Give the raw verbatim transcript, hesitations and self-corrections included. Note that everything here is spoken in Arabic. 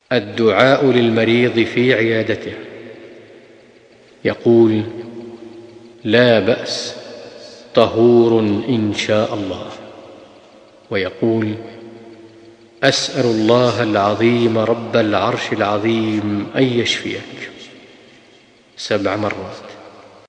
الدعاء للمريض في عيادته. يقول: لا بأس، طهور إن شاء الله. ويقول: أسأل الله العظيم رب العرش العظيم أن يشفيك، سبع مرات.